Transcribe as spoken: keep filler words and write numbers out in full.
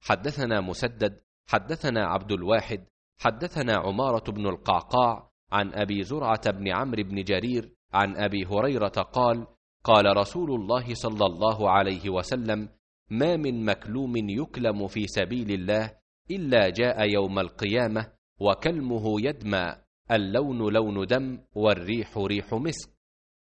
حدثنا مسدد حدثنا عبد الواحد حدثنا عمارة بن القعقاع عن أبي زرعة بن عمرو بن جرير عن أبي هريرة قال: قال رسول الله صلى الله عليه وسلم: ما من مكلوم يكلم في سبيل الله إلا جاء يوم القيامة وكلمه يدمى، اللون لون دم والريح ريح مسك.